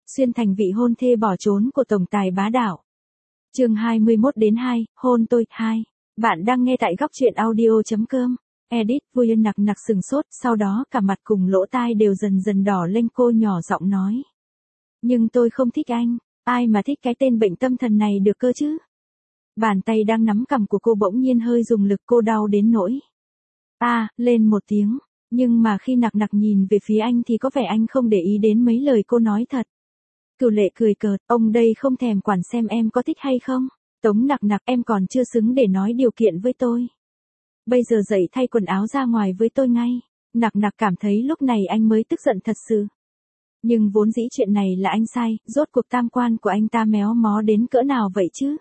xuyên thành vị hôn thê bỏ trốn của tổng tài bá đạo. Chương 21-2, hôn tôi, 2. Bạn đang nghe tại góc truyện audio.com. Edit, vui nặc sừng sốt, sau đó cả mặt cùng lỗ tai đều dần dần đỏ lên, cô nhỏ giọng nói. Nhưng tôi không thích anh, ai mà thích cái tên bệnh tâm thần này được cơ chứ? Bàn tay đang nắm cằm của cô bỗng nhiên hơi dùng lực, cô đau đến nỗi. Lên một tiếng, nhưng mà khi nặc nhìn về phía anh thì có vẻ anh không để ý đến mấy lời cô nói thật. Cửu Lệ cười cợt, ông đây không thèm quản xem em có thích hay không. Tống nặc em còn chưa xứng để nói điều kiện với tôi. Bây giờ dậy thay quần áo ra ngoài với tôi ngay. Nặc cảm thấy lúc này anh mới tức giận thật sự. Nhưng vốn dĩ chuyện này là anh sai, rốt cuộc tam quan của anh ta méo mó đến cỡ nào vậy chứ?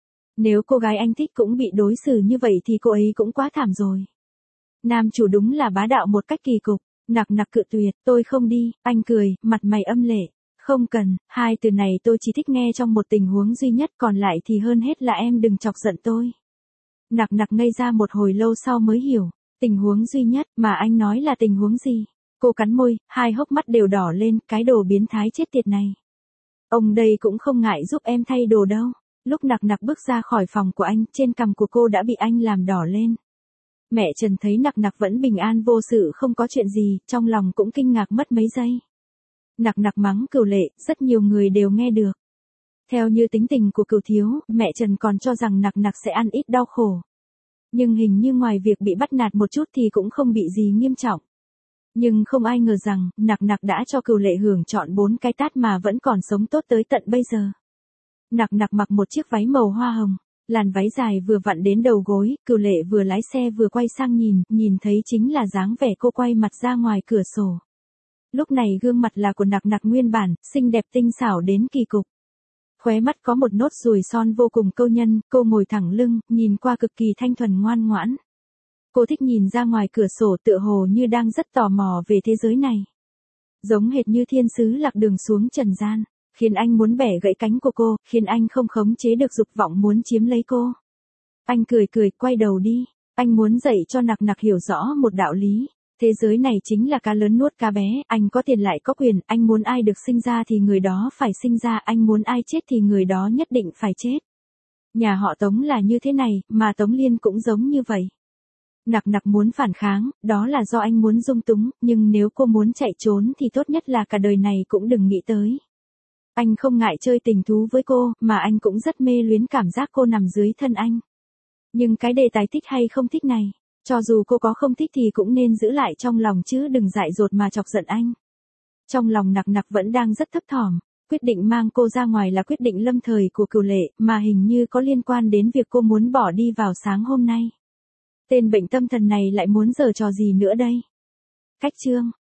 Nếu cô gái anh thích cũng bị đối xử như vậy thì cô ấy cũng quá thảm rồi. Nam chủ đúng là bá đạo một cách kỳ cục. Nặc cự tuyệt, tôi không đi, anh cười, mặt mày âm lệ. Không cần, hai từ này tôi chỉ thích nghe trong một tình huống duy nhất, còn lại thì hơn hết là em đừng chọc giận tôi. Nặc ngây ra một hồi lâu sau mới hiểu, tình huống duy nhất mà anh nói là tình huống gì? Cô cắn môi, hai hốc mắt đều đỏ lên, cái đồ biến thái chết tiệt này. Ông đây cũng không ngại giúp em thay đồ đâu. Lúc nặc bước ra khỏi phòng của anh, trên cằm của cô đã bị anh làm đỏ lên. Mẹ Trần thấy nặc vẫn bình an vô sự không có chuyện gì, trong lòng cũng kinh ngạc mất mấy giây. Nặc mắng Cửu Lệ, rất nhiều người đều nghe được. Theo như tính tình của Cửu thiếu, mẹ Trần còn cho rằng nặc sẽ ăn ít đau khổ. Nhưng hình như ngoài việc bị bắt nạt một chút thì cũng không bị gì nghiêm trọng. Nhưng không ai ngờ rằng, nặc đã cho Cửu Lệ hưởng trọn 4 cái tát mà vẫn còn sống tốt tới tận bây giờ. Nặc mặc một chiếc váy màu hoa hồng, làn váy dài vừa vặn đến đầu gối, Cửu Lệ vừa lái xe vừa quay sang nhìn thấy chính là dáng vẻ cô quay mặt ra ngoài cửa sổ. Lúc này gương mặt là của nặc nguyên bản, xinh đẹp tinh xảo đến kỳ cục. Khóe mắt có một nốt ruồi son vô cùng câu nhân, cô ngồi thẳng lưng, nhìn qua cực kỳ thanh thuần ngoan ngoãn. Cô thích nhìn ra ngoài cửa sổ tựa hồ như đang rất tò mò về thế giới này. Giống hệt như thiên sứ lạc đường xuống trần gian, khiến anh muốn bẻ gãy cánh của cô, khiến anh không khống chế được dục vọng muốn chiếm lấy cô. Anh cười quay đầu đi, anh muốn dạy cho nặc hiểu rõ một đạo lý. Thế giới này chính là cá lớn nuốt cá bé, anh có tiền lại có quyền, anh muốn ai được sinh ra thì người đó phải sinh ra, anh muốn ai chết thì người đó nhất định phải chết. Nhà họ Tống là như thế này, mà Tống Liên cũng giống như vậy. Nặc muốn phản kháng, đó là do anh muốn dung túng, nhưng nếu cô muốn chạy trốn thì tốt nhất là cả đời này cũng đừng nghĩ tới. Anh không ngại chơi tình thú với cô, mà anh cũng rất mê luyến cảm giác cô nằm dưới thân anh. Nhưng cái đề tài thích hay không thích này, cho dù cô có không thích thì cũng nên giữ lại trong lòng chứ đừng dại dột mà chọc giận anh. Trong lòng nặc vẫn đang rất thấp thỏm, quyết định mang cô ra ngoài là quyết định lâm thời của Cửu Lệ, mà hình như có liên quan đến việc cô muốn bỏ đi vào sáng hôm nay. Tên bệnh tâm thần này lại muốn giở trò gì nữa đây? Cách chương